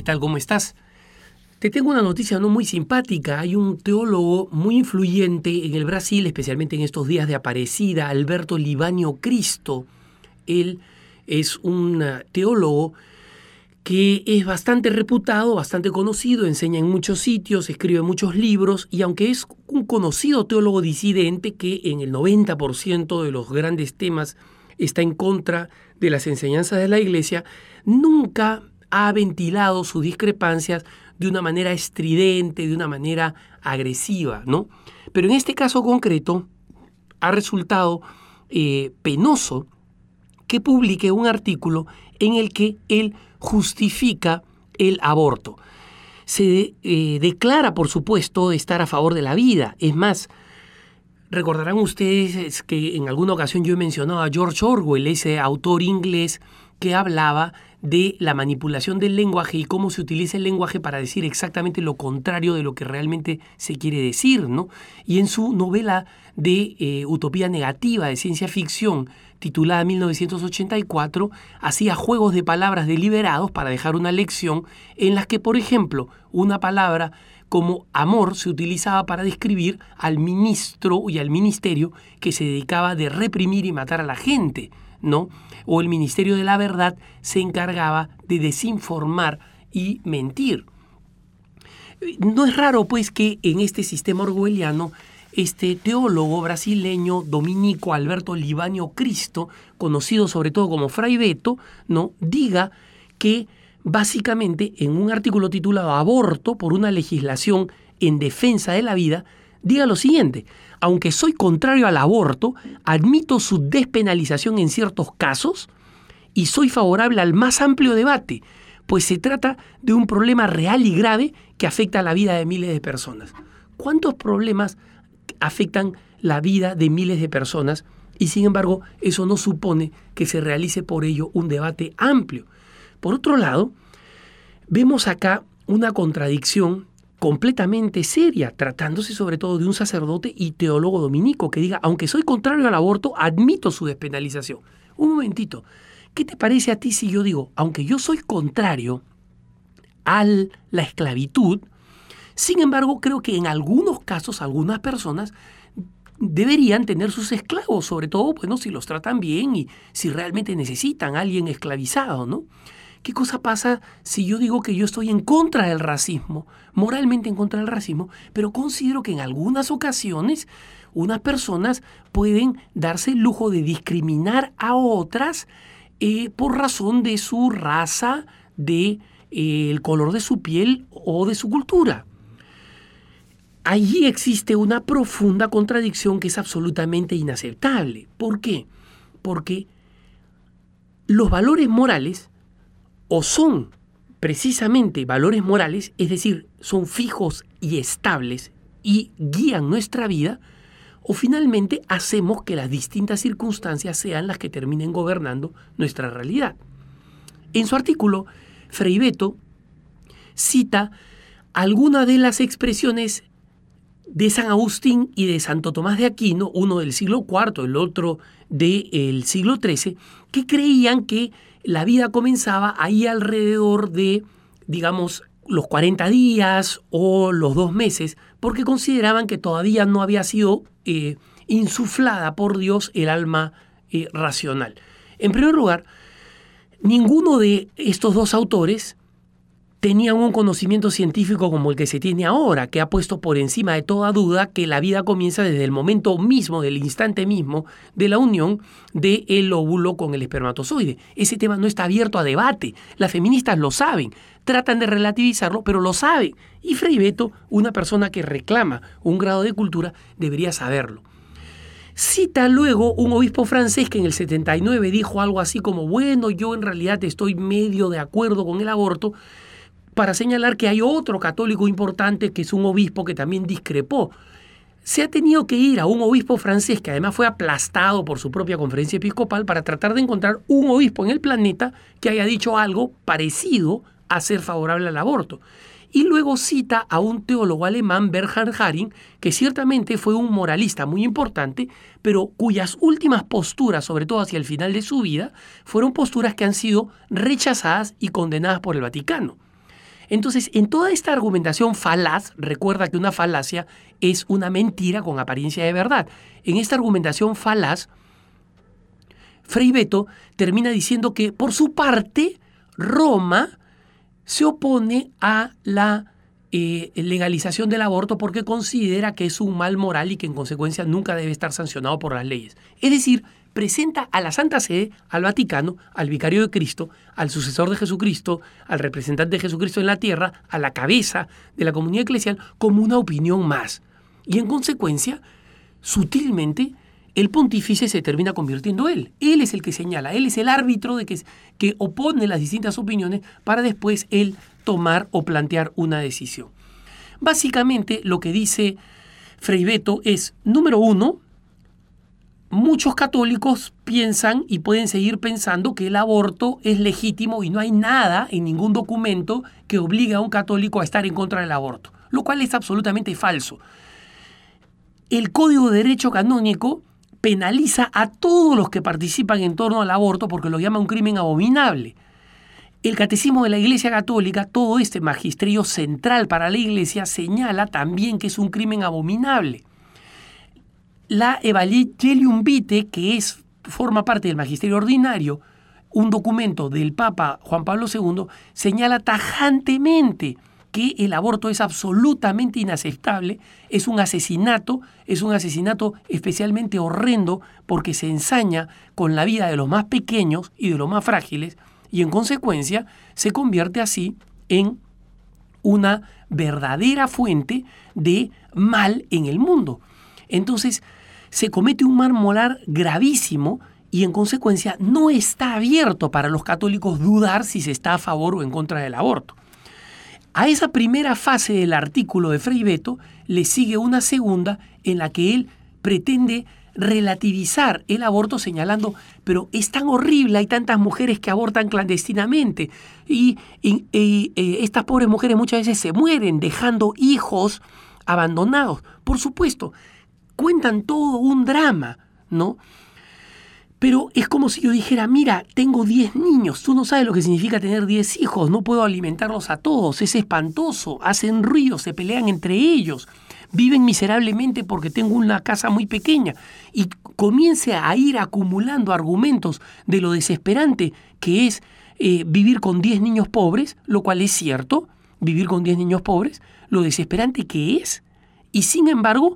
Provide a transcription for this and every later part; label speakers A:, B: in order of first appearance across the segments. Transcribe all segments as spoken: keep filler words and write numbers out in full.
A: tal? ¿Cómo estás? Te tengo una noticia no muy simpática. Hay un teólogo muy influyente en el Brasil, especialmente en estos días de Aparecida, Alberto Libânio Cristo. Él es un teólogo que es bastante reputado, bastante conocido, enseña en muchos sitios, escribe muchos libros, y aunque es un conocido teólogo disidente que en el noventa por ciento de los grandes temas está en contra de las enseñanzas de la Iglesia, nunca ha ventilado sus discrepancias de una manera estridente, de una manera agresiva, ¿no? Pero en este caso concreto ha resultado eh, penoso que publique un artículo en el que él justifica el aborto. Se eh, declara, por supuesto, estar a favor de la vida. Es más, recordarán ustedes que en alguna ocasión yo he mencionado a George Orwell, ese autor inglés que hablaba de la manipulación del lenguaje y cómo se utiliza el lenguaje para decir exactamente lo contrario de lo que realmente se quiere decir, ¿no? Y en su novela de eh, utopía negativa de ciencia ficción, titulada mil novecientos ochenta y cuatro, hacía juegos de palabras deliberados para dejar una lección en las que, por ejemplo, una palabra como amor se utilizaba para describir al ministro y al ministerio que se dedicaba de reprimir y matar a la gente, ¿no? O el Ministerio de la Verdad se encargaba de desinformar y mentir. No es raro, pues, que en este sistema orwelliano este teólogo brasileño dominico Alberto Libânio Cristo, conocido sobre todo como Fray Beto, ¿no?, diga que básicamente en un artículo titulado Aborto por una legislación en defensa de la vida, diga lo siguiente: aunque soy contrario al aborto, admito su despenalización en ciertos casos y soy favorable al más amplio debate, pues se trata de un problema real y grave que afecta a la vida de miles de personas. ¿Cuántos problemas afectan la vida de miles de personas? Y sin embargo, eso no supone que se realice por ello un debate amplio. Por otro lado, vemos acá una contradicción completamente seria, tratándose sobre todo de un sacerdote y teólogo dominico que diga, aunque soy contrario al aborto, admito su despenalización. Un momentito, ¿qué te parece a ti si yo digo, aunque yo soy contrario a la esclavitud, sin embargo creo que en algunos casos algunas personas deberían tener sus esclavos, sobre todo, bueno, si los tratan bien y si realmente necesitan a alguien esclavizado, ¿no? ¿Qué cosa pasa si yo digo que yo estoy en contra del racismo, moralmente en contra del racismo, pero considero que en algunas ocasiones unas personas pueden darse el lujo de discriminar a otras eh, por razón de su raza, de eh, el color de su piel o de su cultura? Allí existe una profunda contradicción que es absolutamente inaceptable. ¿Por qué? Porque los valores morales o son precisamente valores morales, es decir, son fijos y estables y guían nuestra vida, o finalmente hacemos que las distintas circunstancias sean las que terminen gobernando nuestra realidad. En su artículo, Fray Beto cita algunas de las expresiones de San Agustín y de Santo Tomás de Aquino, uno del siglo cuarto, el otro del siglo trece, que creían que la vida comenzaba ahí alrededor de, digamos, los cuarenta días o los dos meses, porque consideraban que todavía no había sido eh, insuflada por Dios el alma eh, racional. En primer lugar, ninguno de estos dos autores tenían un conocimiento científico como el que se tiene ahora, que ha puesto por encima de toda duda que la vida comienza desde el momento mismo, del instante mismo de la unión del óvulo con el espermatozoide. Ese tema no está abierto a debate. Las feministas lo saben, tratan de relativizarlo, pero lo saben. Y Fray Beto, una persona que reclama un grado de cultura, debería saberlo. Cita luego un obispo francés que en el setenta y nueve dijo algo así como, bueno, yo en realidad estoy medio de acuerdo con el aborto, para señalar que hay otro católico importante que es un obispo que también discrepó. Se ha tenido que ir a un obispo francés que además fue aplastado por su propia conferencia episcopal para tratar de encontrar un obispo en el planeta que haya dicho algo parecido a ser favorable al aborto. Y luego cita a un teólogo alemán, Bernhard Häring, que ciertamente fue un moralista muy importante, pero cuyas últimas posturas, sobre todo hacia el final de su vida, fueron posturas que han sido rechazadas y condenadas por el Vaticano. Entonces, en toda esta argumentación falaz, recuerda que una falacia es una mentira con apariencia de verdad. En esta argumentación falaz, Frei Beto termina diciendo que, por su parte, Roma se opone a la eh, legalización del aborto porque considera que es un mal moral y que en consecuencia nunca debe estar sancionado por las leyes. Es decir, presenta a la Santa Sede, al Vaticano, al Vicario de Cristo, al sucesor de Jesucristo, al representante de Jesucristo en la tierra, a la cabeza de la comunidad eclesial, como una opinión más. Y en consecuencia, sutilmente, el pontífice se termina convirtiendo él. Él es el que señala, él es el árbitro de que, que opone las distintas opiniones para después él tomar o plantear una decisión. Básicamente, lo que dice Frei Beto es, número uno, muchos católicos piensan y pueden seguir pensando que el aborto es legítimo y no hay nada en ningún documento que obligue a un católico a estar en contra del aborto, lo cual es absolutamente falso. El Código de Derecho Canónico penaliza a todos los que participan en torno al aborto porque lo llama un crimen abominable. El Catecismo de la Iglesia Católica, todo este magisterio central para la Iglesia, señala también que es un crimen abominable. La Evangelium Vitae, que es, forma parte del magisterio ordinario, un documento del Papa Juan Pablo segundo, señala tajantemente que el aborto es absolutamente inaceptable, es un asesinato, es un asesinato especialmente horrendo porque se ensaña con la vida de los más pequeños y de los más frágiles y en consecuencia se convierte así en una verdadera fuente de mal en el mundo. Entonces, se comete un mal moral gravísimo y en consecuencia no está abierto para los católicos dudar si se está a favor o en contra del aborto. A esa primera fase del artículo de Frei Beto le sigue una segunda en la que él pretende relativizar el aborto señalando, pero es tan horrible, hay tantas mujeres que abortan clandestinamente y, y, y, y estas pobres mujeres muchas veces se mueren dejando hijos abandonados. Por supuesto, cuentan todo un drama, ¿no? Pero es como si yo dijera, mira, tengo diez niños, tú no sabes lo que significa tener diez hijos, no puedo alimentarlos a todos, es espantoso, hacen ruido, se pelean entre ellos, viven miserablemente porque tengo una casa muy pequeña. Y comience a ir acumulando argumentos de lo desesperante que es eh, vivir con diez niños pobres, lo cual es cierto, vivir con diez niños pobres, lo desesperante que es, y sin embargo,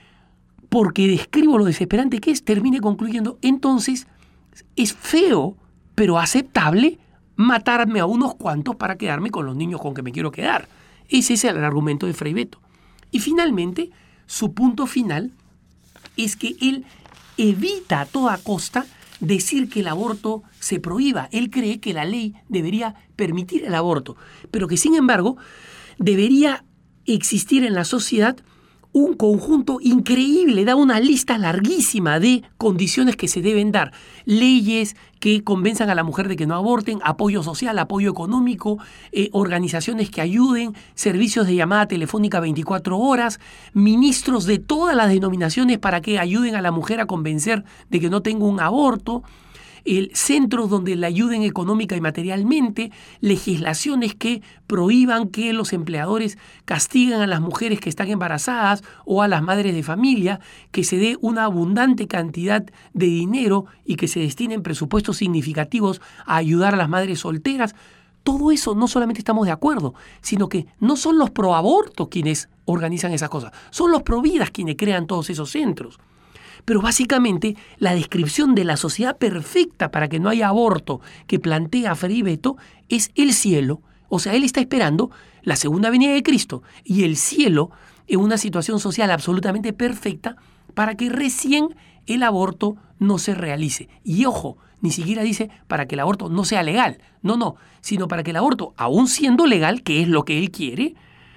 A: porque describo lo desesperante que es, termine concluyendo, entonces es feo, pero aceptable, matarme a unos cuantos para quedarme con los niños con que me quiero quedar. Ese es el argumento de Frei Beto. Y finalmente, su punto final es que él evita a toda costa decir que el aborto se prohíba. Él cree que la ley debería permitir el aborto, pero que sin embargo debería existir en la sociedad un conjunto increíble, da una lista larguísima de condiciones que se deben dar. Leyes que convenzan a la mujer de que no aborten, apoyo social, apoyo económico, eh, organizaciones que ayuden, servicios de llamada telefónica veinticuatro horas, ministros de todas las denominaciones para que ayuden a la mujer a convencer de que no tenga un aborto, el centros donde la ayuden económica y materialmente, legislaciones que prohíban que los empleadores castiguen a las mujeres que están embarazadas o a las madres de familia, que se dé una abundante cantidad de dinero y que se destinen presupuestos significativos a ayudar a las madres solteras. Todo eso no solamente estamos de acuerdo, sino que no son los proabortos quienes organizan esas cosas, son los providas quienes crean todos esos centros. Pero básicamente la descripción de la sociedad perfecta para que no haya aborto que plantea Frei Beto es el cielo. O sea, él está esperando la segunda venida de Cristo y el cielo en una situación social absolutamente perfecta para que recién el aborto no se realice. Y ojo, ni siquiera dice para que el aborto no sea legal. No, no, sino para que el aborto, aún siendo legal, que es lo que él quiere,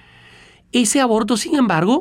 A: ese aborto, sin embargo,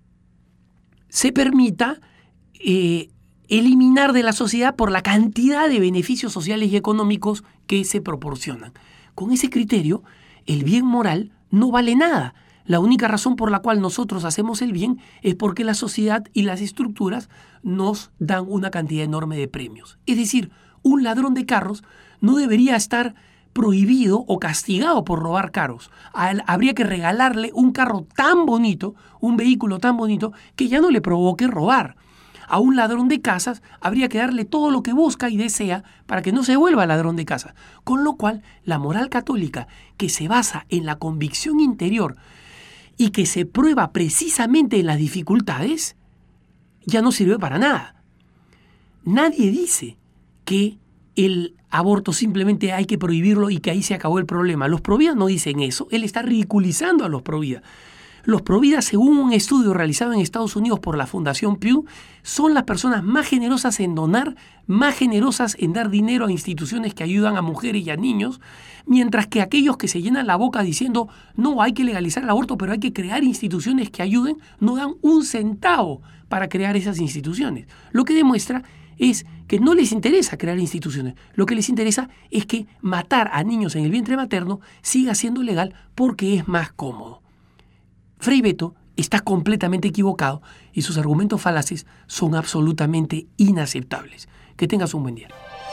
A: se permita Eh, eliminar de la sociedad por la cantidad de beneficios sociales y económicos que se proporcionan. Con ese criterio, el bien moral no vale nada. La única razón por la cual nosotros hacemos el bien es porque la sociedad y las estructuras nos dan una cantidad enorme de premios. Es decir, un ladrón de carros no debería estar prohibido o castigado por robar carros. A él habría que regalarle un carro tan bonito, un vehículo tan bonito, que ya no le provoque robar. A un ladrón de casas habría que darle todo lo que busca y desea para que no se vuelva ladrón de casas. Con lo cual, la moral católica, que se basa en la convicción interior y que se prueba precisamente en las dificultades, ya no sirve para nada. Nadie dice que el aborto simplemente hay que prohibirlo y que ahí se acabó el problema. Los providas no dicen eso. Él está ridiculizando a los providas. Los providas, según un estudio realizado en Estados Unidos por la Fundación Pew, son las personas más generosas en donar, más generosas en dar dinero a instituciones que ayudan a mujeres y a niños, mientras que aquellos que se llenan la boca diciendo no, hay que legalizar el aborto, pero hay que crear instituciones que ayuden, no dan un centavo para crear esas instituciones. Lo que demuestra es que no les interesa crear instituciones. Lo que les interesa es que matar a niños en el vientre materno siga siendo legal porque es más cómodo. Frei Betto está completamente equivocado y sus argumentos falaces son absolutamente inaceptables. Que tengas un buen día.